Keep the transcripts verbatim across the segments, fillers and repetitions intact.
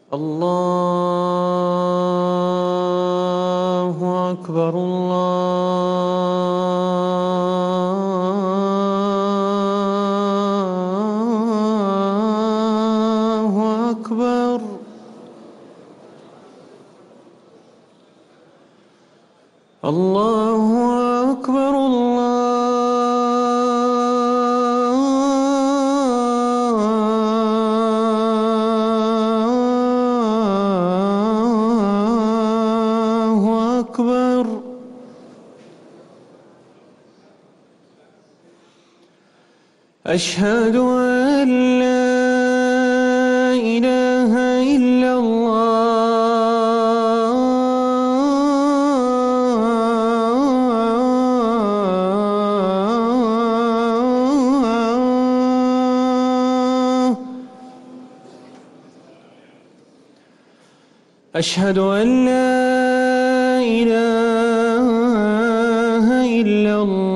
الله أكبر الله أكبر. الله أكبر الله أكبر. أشهد أن لا إله إلا الله. أشهد أن لا إله إلا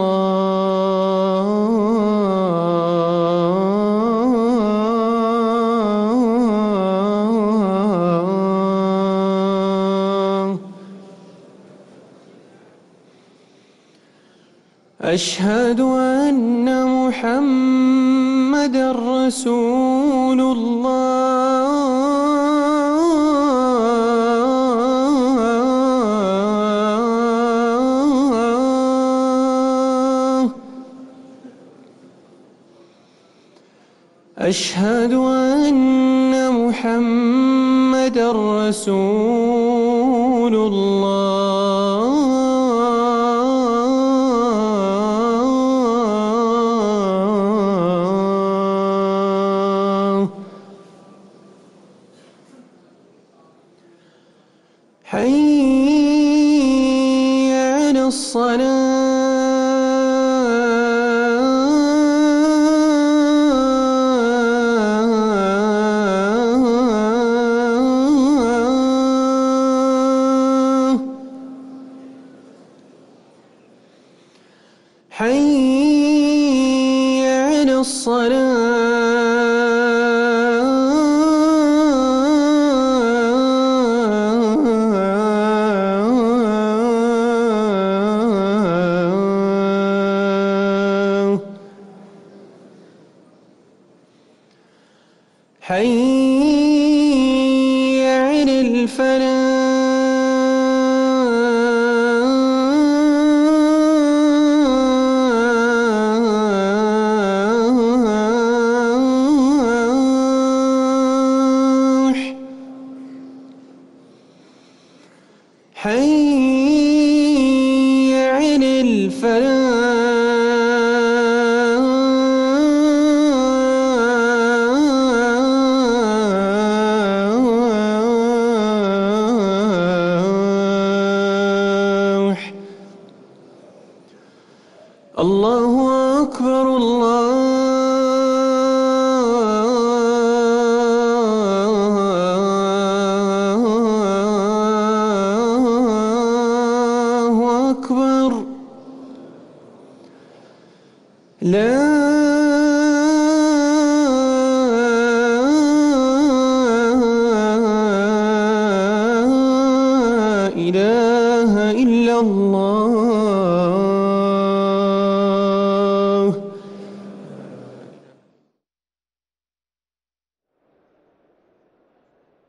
الله. أشهد أن محمدًا رسول الله. أشهد أن محمدًا رسول الله. حي على الصلاة. حي على الصلاة. حي على الفلاح. حي على الفلاح. الله أكبر الله أكبر. لا